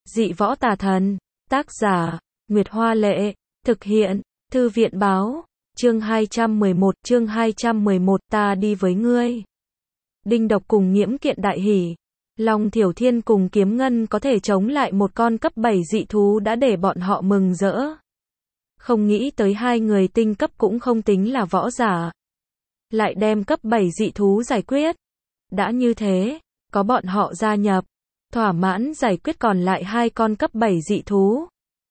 Dị võ tà thần. Tác giả, Nguyệt Hoa Lệ. Thực hiện, Thư viện Báo. Chương 211, ta đi với ngươi. Đinh Độc cùng Nghiễm Kiện đại hỉ. Long Thiểu Thiên cùng Kiếm Ngân có thể chống lại một con cấp 7 dị thú đã để bọn họ mừng rỡ. Không nghĩ tới hai người tinh cấp cũng không tính là võ giả. Lại đem cấp 7 dị thú giải quyết. Đã như thế, có bọn họ gia nhập, thỏa mãn giải quyết còn lại hai con cấp 7 dị thú.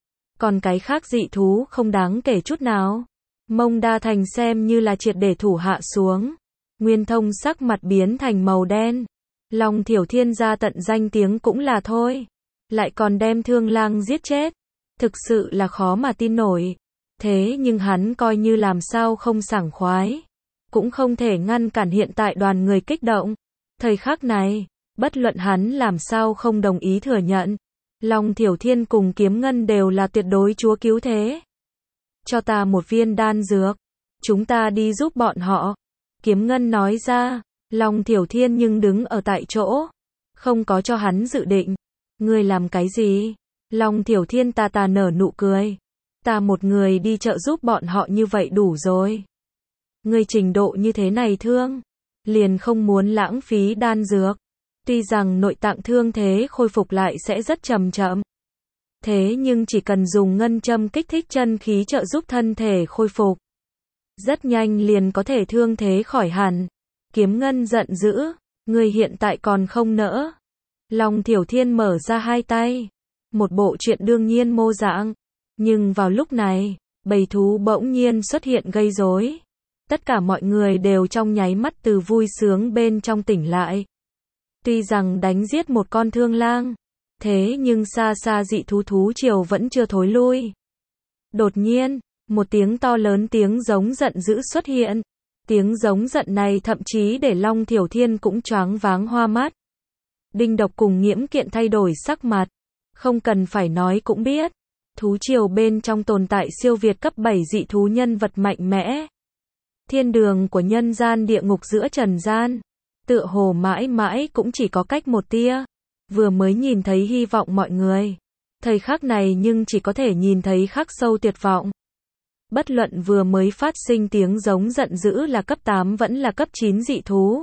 Còn cái khác dị thú không đáng kể chút nào. Mông Đa Thành xem như là triệt để thủ hạ xuống. Nguyên Thông sắc mặt biến thành màu đen. Long Thiểu Thiên ra tận danh tiếng cũng là thôi. Lại còn đem Thương Lang giết chết. Thực sự là khó mà tin nổi. Thế nhưng hắn coi như làm sao không sảng khoái. Cũng không thể ngăn cản hiện tại đoàn người kích động. Thời khắc này, bất luận hắn làm sao không đồng ý thừa nhận. Long Thiểu Thiên cùng Kiếm Ngân đều là tuyệt đối chúa cứu thế. Cho ta một viên đan dược. Chúng ta đi giúp bọn họ. Kiếm Ngân nói ra. Long Thiểu Thiên nhưng đứng ở tại chỗ. Không có cho hắn dự định. Ngươi làm cái gì? Long Thiểu Thiên ta nở nụ cười. Ta một người đi chợ giúp bọn họ như vậy đủ rồi. Ngươi trình độ như thế này thương. Liền không muốn lãng phí đan dược. Tuy rằng nội tạng thương thế khôi phục lại sẽ rất chậm chậm. Thế nhưng chỉ cần dùng ngân châm kích thích chân khí trợ giúp thân thể khôi phục. Rất nhanh liền có thể thương thế khỏi hẳn. Kiếm Ngân giận dữ. Ngươi hiện tại còn không nỡ. Long Thiểu Thiên mở ra hai tay. Một bộ chuyện đương nhiên mô dạng. Nhưng vào lúc này, bầy thú bỗng nhiên xuất hiện gây rối. Tất cả mọi người đều trong nháy mắt từ vui sướng bên trong tỉnh lại. Tuy rằng đánh giết một con Thương Lang, thế nhưng xa xa dị thú triều vẫn chưa thối lui. Đột nhiên, một tiếng to lớn tiếng giống giận dữ xuất hiện. Tiếng giống giận này thậm chí để Long Thiểu Thiên cũng choáng váng hoa mắt. Đinh Độc cùng Nghiễm Kiện thay đổi sắc mặt. Không cần phải nói cũng biết. Thú triều bên trong tồn tại siêu việt cấp 7 dị thú nhân vật mạnh mẽ. Thiên đường của nhân gian địa ngục giữa trần gian. Tựa hồ mãi mãi cũng chỉ có cách một tia. Vừa mới nhìn thấy hy vọng mọi người. Thời khắc này nhưng chỉ có thể nhìn thấy khắc sâu tuyệt vọng. Bất luận vừa mới phát sinh tiếng giống giận dữ là cấp 8 vẫn là cấp 9 dị thú.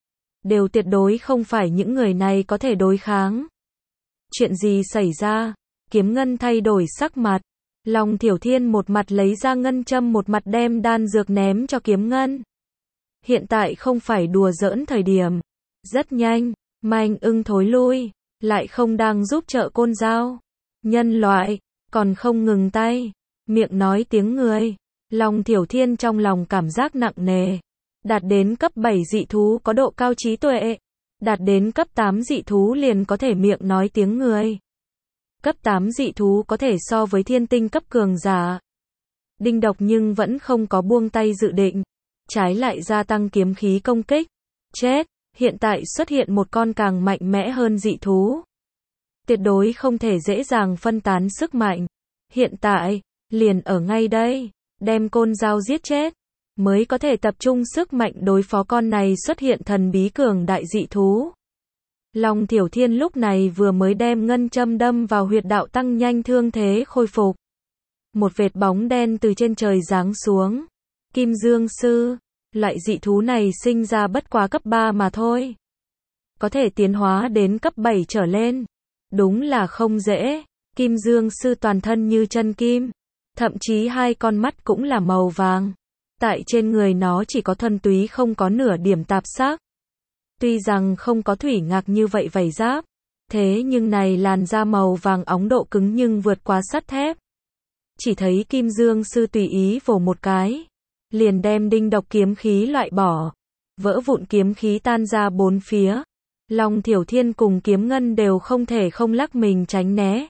Đều tuyệt đối không phải những người này có thể đối kháng. Chuyện gì xảy ra? Kiếm Ngân thay đổi sắc mặt. Long Thiểu Thiên một mặt lấy ra ngân châm một mặt đem đan dược ném cho Kiếm Ngân. Hiện tại không phải đùa giỡn thời điểm. Rất nhanh, Manh Ưng thối lui. Lại không đang giúp trợ Côn Dao. Nhân loại, còn không ngừng tay. Miệng nói tiếng người. Long Thiểu Thiên trong lòng cảm giác nặng nề. Đạt đến cấp 7 dị thú có độ cao trí tuệ. Đạt đến cấp 8 dị thú liền có thể miệng nói tiếng người. Cấp 8 dị thú có thể so với thiên tinh cấp cường giả. Đinh Độc nhưng vẫn không có buông tay dự định. Trái lại gia tăng kiếm khí công kích. Chết, hiện tại xuất hiện một con càng mạnh mẽ hơn dị thú. Tuyệt đối không thể dễ dàng phân tán sức mạnh. Hiện tại, liền ở ngay đây, đem Côn Dao giết chết. Mới có thể tập trung sức mạnh đối phó con này xuất hiện thần bí cường đại dị thú. Long Thiểu Thiên lúc này vừa mới đem ngân châm đâm vào huyệt đạo tăng nhanh thương thế khôi phục. Một vệt bóng đen từ trên trời giáng xuống. Kim Dương Sư. Loại dị thú này sinh ra bất quá cấp 3 mà thôi. Có thể tiến hóa đến cấp 7 trở lên. Đúng là không dễ. Kim Dương Sư toàn thân như chân kim. Thậm chí hai con mắt cũng là màu vàng. Tại trên người nó chỉ có thuần túy không có nửa điểm tạp sắc. Tuy rằng không có thủy ngạc như vậy vảy giáp. Thế nhưng này làn da màu vàng óng độ cứng nhưng vượt quá sắt thép. Chỉ thấy Kim Dương Sư tùy ý vồ một cái. Liền đem Đinh Độc kiếm khí loại bỏ. Vỡ vụn kiếm khí tan ra bốn phía. Long Thiểu Thiên cùng Kiếm Ngân đều không thể không lắc mình tránh né.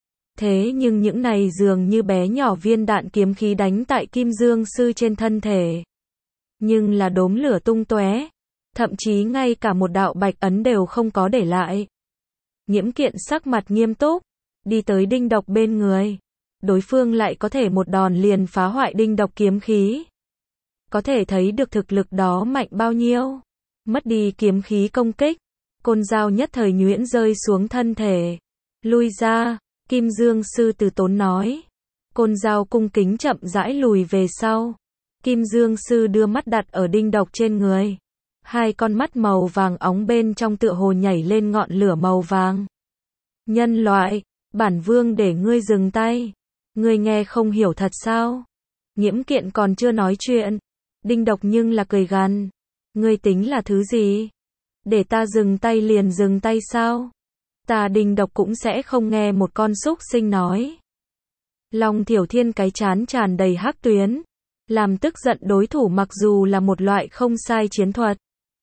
Thế nhưng những này dường như bé nhỏ viên đạn kiếm khí đánh tại Kim Dương Sư trên thân thể. Nhưng là đốm lửa tung tóe. Thậm chí ngay cả một đạo bạch ấn đều không có để lại. Nghiễm Kiện sắc mặt nghiêm túc. Đi tới Đinh Độc bên người. Đối phương lại có thể một đòn liền phá hoại Đinh Độc kiếm khí. Có thể thấy được thực lực đó mạnh bao nhiêu. Mất đi kiếm khí công kích. Côn Dao nhất thời nhuyễn rơi xuống thân thể. Lui ra, Kim Dương Sư từ tốn nói. Côn Dao cung kính chậm rãi lùi về sau. Kim Dương Sư đưa mắt đặt ở đinh độc trên người. Hai con mắt màu vàng óng bên trong tựa hồ nhảy lên ngọn lửa màu vàng. Nhân loại, bản vương để ngươi dừng tay. Ngươi nghe không hiểu thật sao? Nhiễm Kiện còn chưa nói chuyện. Đinh độc nhưng là cười gằn. Ngươi tính là thứ gì? Để ta dừng tay liền dừng tay sao? Ta Đinh độc cũng sẽ không nghe một con súc sinh nói. Long Thiểu Thiên cái trán tràn đầy hắc tuyến. Làm tức giận đối thủ mặc dù là một loại không sai chiến thuật.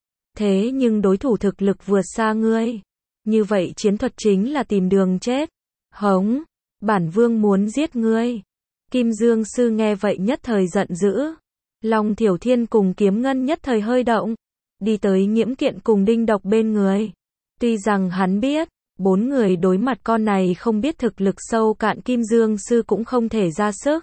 Thế nhưng đối thủ thực lực vượt xa ngươi. Như vậy chiến thuật chính là tìm đường chết. Hống, bản vương muốn giết ngươi. Kim Dương Sư nghe vậy nhất thời giận dữ. Long Thiểu Thiên cùng Kiếm Ngân nhất thời hơi động. Đi tới Nhiễm Kiện cùng Đinh Độc bên người. Tuy rằng hắn biết, bốn người đối mặt con này không biết thực lực sâu cạn Kim Dương Sư cũng không thể ra sức.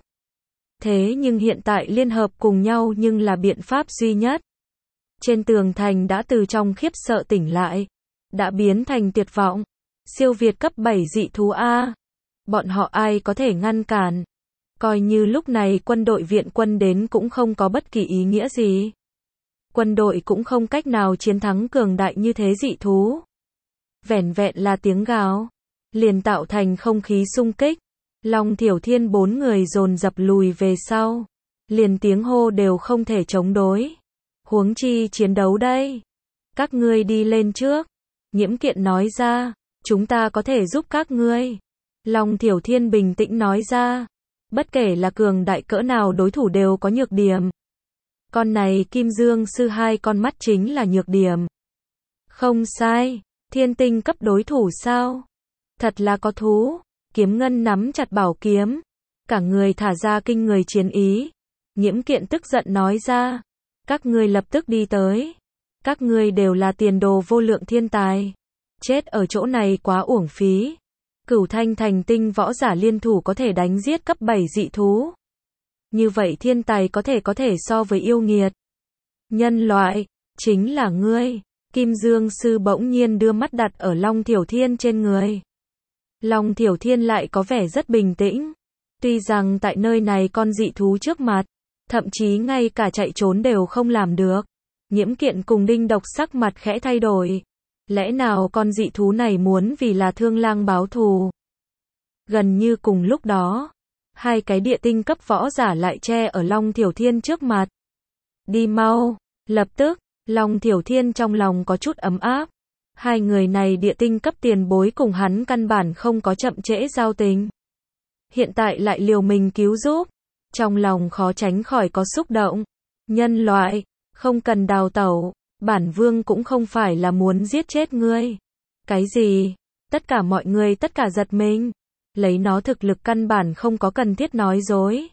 Thế nhưng hiện tại liên hợp cùng nhau nhưng là biện pháp duy nhất. Trên tường thành đã từ trong khiếp sợ tỉnh lại. Đã biến thành tuyệt vọng. Siêu việt cấp 7 dị thú A. Bọn họ ai có thể ngăn cản. Coi như lúc này quân đội viện quân đến cũng không có bất kỳ ý nghĩa gì. Quân đội cũng không cách nào chiến thắng cường đại như thế dị thú. Vẻn vẹn là tiếng gào. Liền tạo thành không khí xung kích. Long Thiểu Thiên bốn người dồn dập lùi về sau. Liền tiếng hô đều không thể chống đối. Huống chi chiến đấu đây. Các ngươi đi lên trước. Nhiễm Kiện nói ra. Chúng ta có thể giúp các ngươi. Long Thiểu Thiên bình tĩnh nói ra. Bất kể là cường đại cỡ nào đối thủ đều có nhược điểm. Con này Kim Dương Sư hai con mắt chính là nhược điểm. Không sai. Thiên tinh cấp đối thủ sao? Thật là có thú. Kiếm Ngân nắm chặt bảo kiếm. Cả người thả ra kinh người chiến ý. Nhiễm Kiện tức giận nói ra. Các ngươi lập tức đi tới. Các ngươi đều là tiền đồ vô lượng thiên tài. Chết ở chỗ này quá uổng phí. Cửu Thanh thành tinh võ giả liên thủ có thể đánh giết cấp 7 dị thú. Như vậy thiên tài có thể so với yêu nghiệt. Nhân loại, chính là ngươi. Kim Dương Sư bỗng nhiên đưa mắt đặt ở Long Thiểu Thiên trên người. Long Thiểu Thiên lại có vẻ rất bình tĩnh. Tuy rằng tại nơi này con dị thú trước mặt, thậm chí ngay cả chạy trốn đều không làm được. Nhiễm Kiện cùng Đinh Độc sắc mặt khẽ thay đổi. Lẽ nào con dị thú này muốn vì là Thương Lang báo thù? Gần như cùng lúc đó, hai cái địa tinh cấp võ giả lại che ở Long Thiểu Thiên trước mặt. Đi mau, lập tức, Long Thiểu Thiên trong lòng có chút ấm áp. Hai người này địa tinh cấp tiền bối cùng hắn căn bản không có chậm trễ giao tình. Hiện tại lại liều mình cứu giúp. Trong lòng khó tránh khỏi có xúc động. Nhân loại, không cần đào tẩu. Bản vương cũng không phải là muốn giết chết ngươi. Cái gì? Tất cả mọi người tất cả giật mình. Lấy nó thực lực căn bản không có cần thiết nói dối.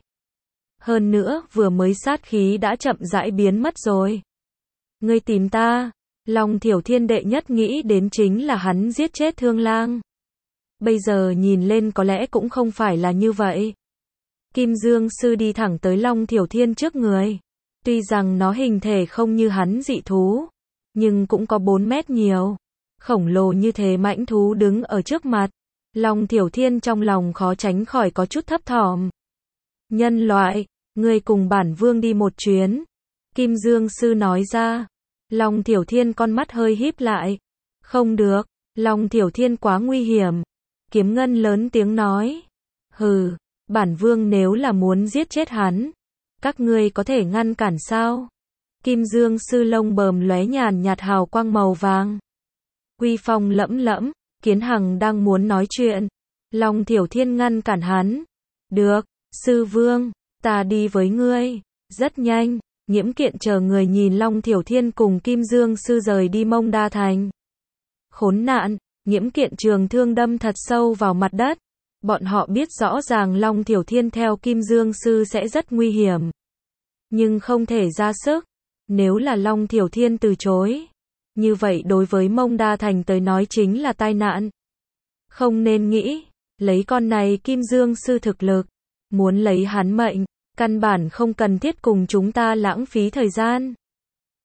Hơn nữa, vừa mới sát khí đã chậm rãi biến mất rồi. Ngươi tìm ta. Long Thiểu Thiên đệ nhất nghĩ đến chính là hắn giết chết Thương Lang. Bây giờ nhìn lên có lẽ cũng không phải là như vậy. Kim Dương Sư đi thẳng tới Long Thiểu Thiên trước người. Tuy rằng nó hình thể không như hắn dị thú, nhưng cũng có 4 mét nhiều. Khổng lồ như thế mãnh thú đứng ở trước mặt. Long Thiểu Thiên trong lòng khó tránh khỏi có chút thấp thỏm. Nhân loại, ngươi cùng bản vương đi một chuyến. Kim Dương Sư nói ra. Long Thiểu Thiên con mắt hơi híp lại. Không được, Long Thiểu Thiên quá nguy hiểm. Kiếm Ngân lớn tiếng nói. Hừ, bản vương nếu là muốn giết chết hắn, các ngươi có thể ngăn cản sao? Kim Dương Sư lông bờm lóe nhàn nhạt hào quang màu vàng. Uy phong lẫm lẫm, Kiến Hằng đang muốn nói chuyện. Long Thiểu Thiên ngăn cản hắn. Được, sư vương, ta đi với ngươi. Rất nhanh, Nhiễm Kiện chờ người nhìn Long Thiểu Thiên cùng Kim Dương Sư rời đi Mông Đa Thành. Khốn nạn, Nhiễm Kiện trường thương đâm thật sâu vào mặt đất. Bọn họ biết rõ ràng Long Thiểu Thiên theo Kim Dương Sư sẽ rất nguy hiểm. Nhưng không thể ra sức. Nếu là Long Thiểu Thiên từ chối, như vậy đối với Mông Đa Thành tới nói chính là tai nạn. Không nên nghĩ, lấy con này Kim Dương Sư thực lực, muốn lấy hắn mệnh, căn bản không cần thiết cùng chúng ta lãng phí thời gian.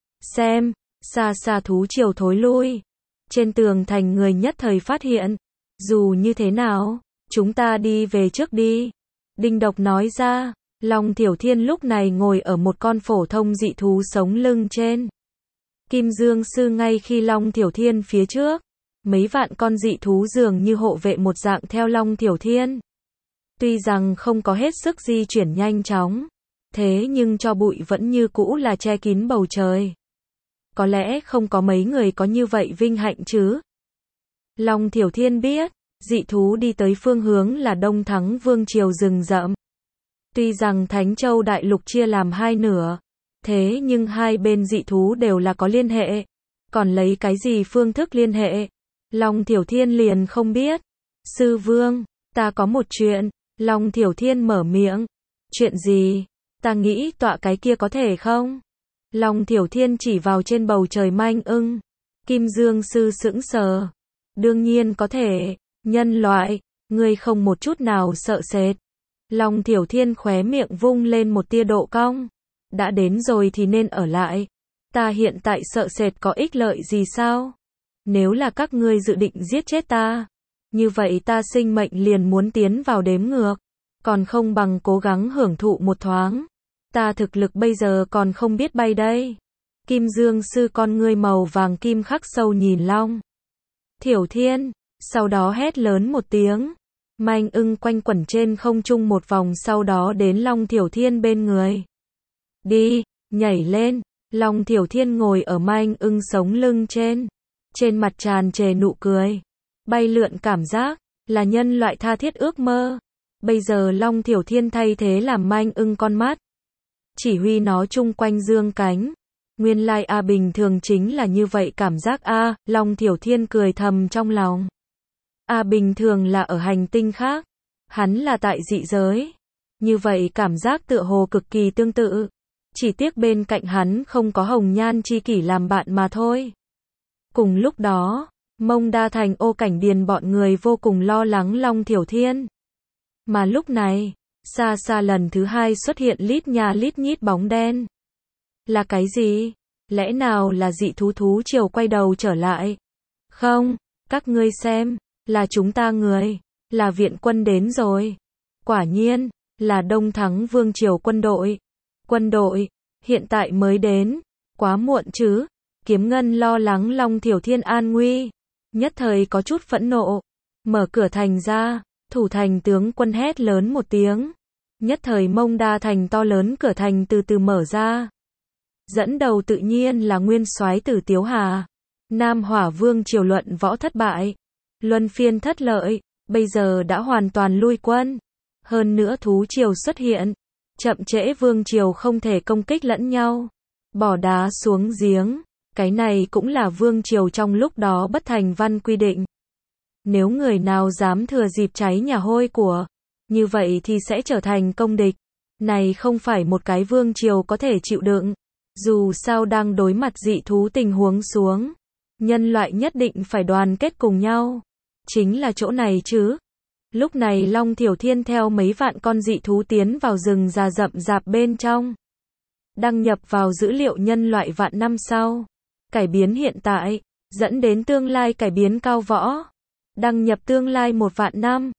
Xem, xa xa thú triều thối lui. Trên tường thành người nhất thời phát hiện, Dù như thế nào, chúng ta đi về trước đi. Đinh Độc nói ra. Long Thiểu Thiên lúc này ngồi ở một con phổ thông dị thú sống lưng trên. Kim Dương Sư ngay khi Long Thiểu Thiên phía trước. Mấy vạn con dị thú dường như hộ vệ một dạng theo Long Thiểu Thiên. Tuy rằng không có hết sức di chuyển nhanh chóng, thế nhưng cho bụi vẫn như cũ là che kín bầu trời. Có lẽ không có mấy người có như vậy vinh hạnh chứ. Long Thiểu Thiên biết, dị thú đi tới phương hướng là Đông Thắng Vương Triều rừng rậm. Tuy rằng Thánh Châu Đại Lục chia làm hai nửa, thế nhưng hai bên dị thú đều là có liên hệ. Còn lấy cái gì phương thức liên hệ? Long Thiểu Thiên liền không biết. Sư Vương, ta có một chuyện. Long Thiểu Thiên mở miệng. Chuyện gì? Ta nghĩ tọa cái kia có thể không? Long Thiểu Thiên chỉ vào trên bầu trời manh ưng. Kim Dương Sư sững sờ. Đương nhiên có thể. Nhân loại, ngươi không một chút nào sợ sệt. Long Thiểu Thiên khóe miệng vung lên một tia độ cong. Đã đến rồi thì nên ở lại. Ta hiện tại sợ sệt có ích lợi gì sao? Nếu là các ngươi dự định giết chết ta, như vậy ta sinh mệnh liền muốn tiến vào đếm ngược. Còn không bằng cố gắng hưởng thụ một thoáng. Ta thực lực bây giờ còn không biết bay đây. Kim Dương Sư con ngươi màu vàng kim khắc sâu nhìn Long Thiểu Thiên, sau đó hét lớn một tiếng. Manh ưng quanh quẩn trên không trung một vòng sau đó đến Long Thiểu Thiên bên người. Đi, nhảy lên. Long Thiểu Thiên ngồi ở manh ưng sống lưng trên. Trên mặt tràn trề nụ cười. Bay lượn cảm giác, là nhân loại tha thiết ước mơ. Bây giờ Long Thiểu Thiên thay thế làm manh ưng con mắt. Chỉ huy nó chung quanh dương cánh. Nguyên lai bình thường chính là như vậy cảm giác Long Thiểu Thiên cười thầm trong lòng. Bình thường là ở hành tinh khác. Hắn là tại dị giới. Như vậy cảm giác tựa hồ cực kỳ tương tự. Chỉ tiếc bên cạnh hắn không có hồng nhan chi kỷ làm bạn mà thôi. Cùng lúc đó, Mông Đa Thành Ô Cảnh Điền bọn người vô cùng lo lắng Long Thiểu Thiên. Mà lúc này, xa xa lần thứ hai xuất hiện lít nha lít nhít bóng đen. Là cái gì? Lẽ nào là dị thú triều quay đầu trở lại? Không, các ngươi xem, là chúng ta người, là viện quân đến rồi. Quả nhiên, là Đông Thắng Vương Triều quân đội. Quân đội, hiện tại mới đến, quá muộn chứ. Kiếm Ngân lo lắng Long Thiểu Thiên an nguy, nhất thời có chút phẫn nộ. Mở cửa thành ra, thủ thành tướng quân hét lớn một tiếng. Nhất thời Mông Đa Thành to lớn cửa thành từ từ mở ra. Dẫn đầu tự nhiên là nguyên soái Tử Tiếu Hà. Nam Hỏa Vương Triều luận võ thất bại, luân phiên thất lợi, bây giờ đã hoàn toàn lui quân. Hơn nữa thú triều xuất hiện, chậm trễ Vương Triều không thể công kích lẫn nhau. Bỏ đá xuống giếng, cái này cũng là Vương Triều trong lúc đó bất thành văn quy định. Nếu người nào dám thừa dịp cháy nhà hôi của, như vậy thì sẽ trở thành công địch. Này không phải một cái Vương Triều có thể chịu đựng. Dù sao đang đối mặt dị thú tình huống xuống, nhân loại nhất định phải đoàn kết cùng nhau. Chính là chỗ này chứ. Lúc này Long Thiểu Thiên theo mấy vạn con dị thú tiến vào rừng già rậm rạp bên trong. Đăng nhập vào dữ liệu nhân loại vạn năm sau. Cải biến hiện tại, dẫn đến tương lai cải biến cao võ. Đăng nhập tương lai 1 vạn năm.